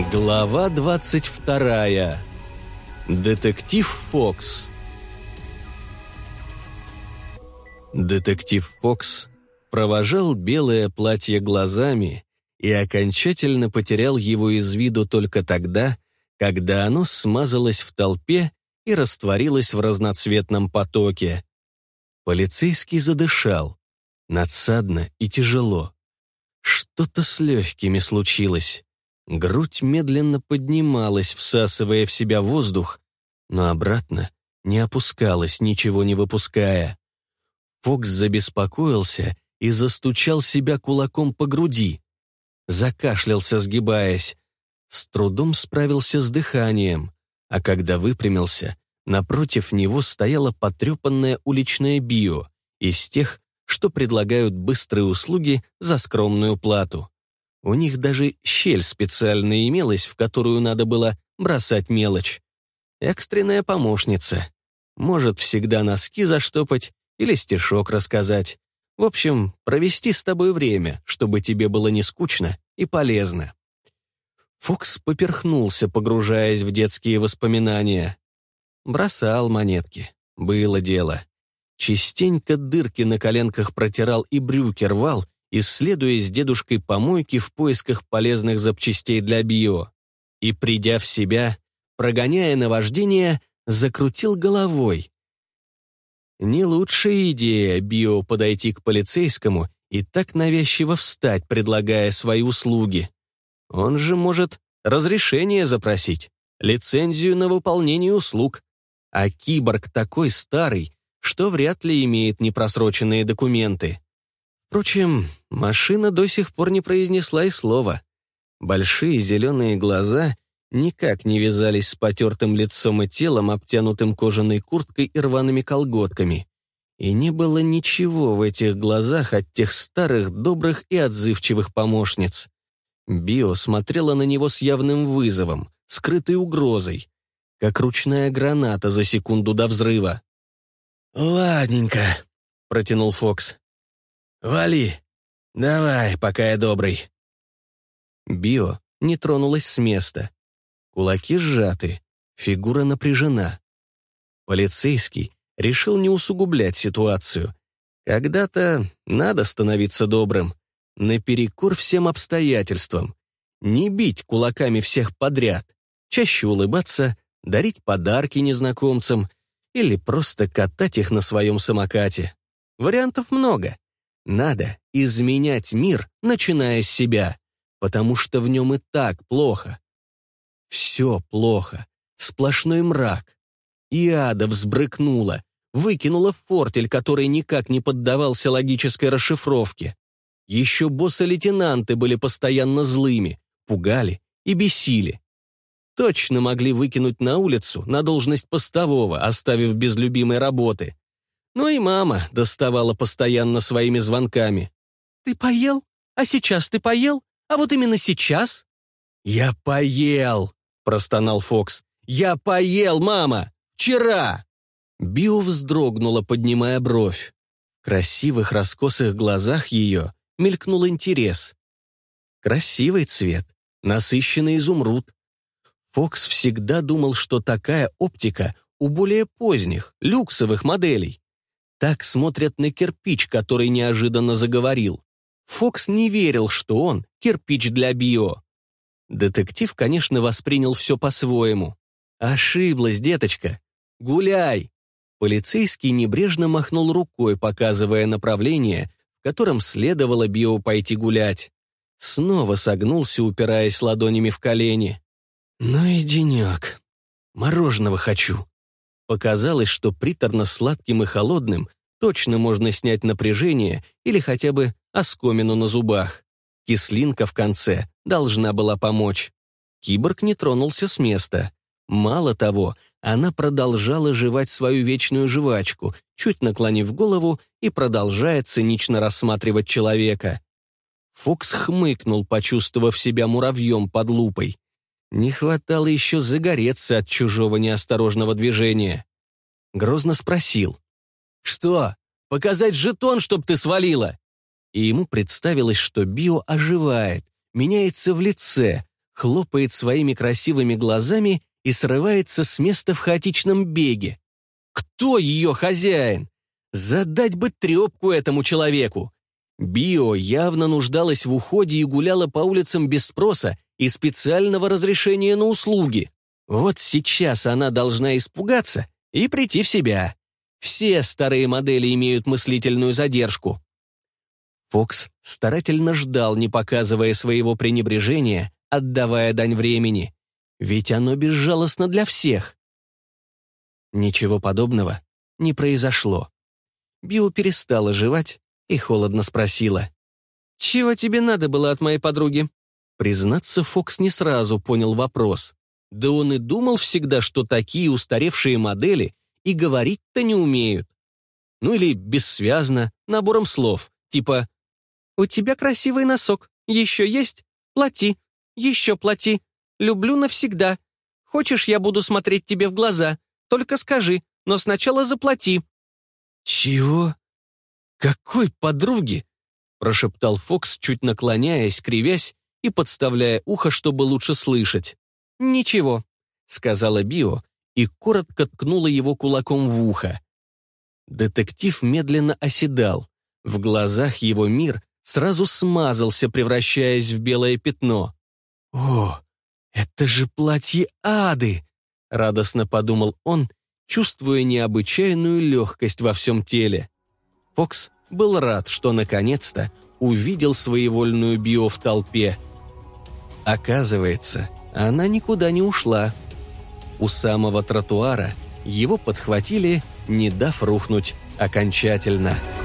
Глава 22. Детектив Фокс. Детектив Фокс провожал белое платье глазами и окончательно потерял его из виду только тогда, когда оно смазалось в толпе и растворилось в разноцветном потоке. Полицейский задышал, надсадно и тяжело. Что-то с легкими случилось. Грудь медленно поднималась, всасывая в себя воздух, но обратно не опускалась, ничего не выпуская. Фокс забеспокоился и застучал себя кулаком по груди. Закашлялся, сгибаясь. С трудом справился с дыханием, а когда выпрямился, напротив него стояла потрепанная уличная био из тех, что предлагают быстрые услуги за скромную плату. У них даже щель специальная имелась, в которую надо было бросать мелочь. Экстренная помощница. Может всегда носки заштопать или стишок рассказать. В общем, провести с тобой время, чтобы тебе было не скучно и полезно. Фокс поперхнулся, погружаясь в детские воспоминания. Бросал монетки. Было дело. Частенько дырки на коленках протирал и брюки рвал, исследуя с дедушкой помойки в поисках полезных запчастей для био. И, придя в себя, прогоняя наваждение, закрутил головой. Не лучшая идея био подойти к полицейскому и так навязчиво встать, предлагая свои услуги. Он же может разрешение запросить, лицензию на выполнение услуг. А киборг такой старый, что вряд ли имеет непросроченные документы. Впрочем, машина до сих пор не произнесла и слова. Большие зеленые глаза никак не вязались с потертым лицом и телом, обтянутым кожаной курткой и рваными колготками. И не было ничего в этих глазах от тех старых, добрых и отзывчивых помощниц. Био смотрела на него с явным вызовом, скрытой угрозой, как ручная граната за секунду до взрыва. «Ладненько», — протянул Фокс. «Вали, давай, пока я добрый». Био не тронулась с места. Кулаки сжаты, фигура напряжена. Полицейский решил не усугублять ситуацию. Когда-то надо становиться добрым, наперекор всем обстоятельствам. Не бить кулаками всех подряд, чаще улыбаться, дарить подарки незнакомцам или просто катать их на своем самокате. Вариантов много. Надо изменять мир, начиная с себя, потому что в нем и так плохо. Все плохо, сплошной мрак. И ада взбрыкнула, выкинула фортель, который никак не поддавался логической расшифровке. Еще боссы-лейтенанты были постоянно злыми, пугали и бесили. Точно могли выкинуть на улицу на должность постового, оставив без любимой работы. Но и мама доставала постоянно своими звонками. «Ты поел? А сейчас ты поел? А вот именно сейчас?» «Я поел!» — простонал Фокс. «Я поел, мама! Вчера!» Био вздрогнула, поднимая бровь. В красивых раскосых глазах ее мелькнул интерес. Красивый цвет, насыщенный изумруд. Фокс всегда думал, что такая оптика у более поздних, люксовых моделей. Так смотрят на кирпич, который неожиданно заговорил. Фокс не верил, что он кирпич для био. Детектив, конечно, воспринял все по-своему. «Ошиблась, деточка. Гуляй!» Полицейский небрежно махнул рукой, показывая направление, в котором следовало био пойти гулять. Снова согнулся, упираясь ладонями в колени. «Ну и денек. Мороженого хочу». Показалось, что приторно-сладким и холодным точно можно снять напряжение или хотя бы оскомину на зубах. Кислинка в конце должна была помочь. Киборг не тронулся с места. Мало того, она продолжала жевать свою вечную жвачку, чуть наклонив голову и продолжая цинично рассматривать человека. Фокс хмыкнул, почувствовав себя муравьем под лупой. Не хватало еще загореться от чужого неосторожного движения. Грозно спросил. «Что, показать жетон, чтоб ты свалила?» И ему представилось, что био оживает, меняется в лице, хлопает своими красивыми глазами и срывается с места в хаотичном беге. Кто ее хозяин? Задать бы трепку этому человеку. Био явно нуждалась в уходе и гуляла по улицам без спроса и специального разрешения на услуги. Вот сейчас она должна испугаться и прийти в себя. Все старые модели имеют мыслительную задержку. Фокс старательно ждал, не показывая своего пренебрежения, отдавая дань времени. Ведь оно безжалостно для всех. Ничего подобного не произошло. Био перестала жевать и холодно спросила: «Чего тебе надо было от моей подруги?» Признаться, Фокс не сразу понял вопрос. Да он и думал всегда, что такие устаревшие модели и говорить-то не умеют. Ну или бессвязно, набором слов, типа «У тебя красивый носок, еще есть? Плати, еще плати, люблю навсегда. Хочешь, я буду смотреть тебе в глаза? Только скажи, но сначала заплати». «Чего? Какой подруги?» — прошептал Фокс, чуть наклоняясь, кривясь и подставляя ухо, чтобы лучше слышать. «Ничего», — сказала Био и коротко ткнула его кулаком в ухо. Детектив медленно оседал. В глазах его мир сразу смазался, превращаясь в белое пятно. «О, это же платье Ады!» — радостно подумал он, чувствуя необычайную легкость во всем теле. Фокс был рад, что наконец-то увидел своевольную Био в толпе. Оказывается, она никуда не ушла. У самого тротуара его подхватили, не дав рухнуть окончательно.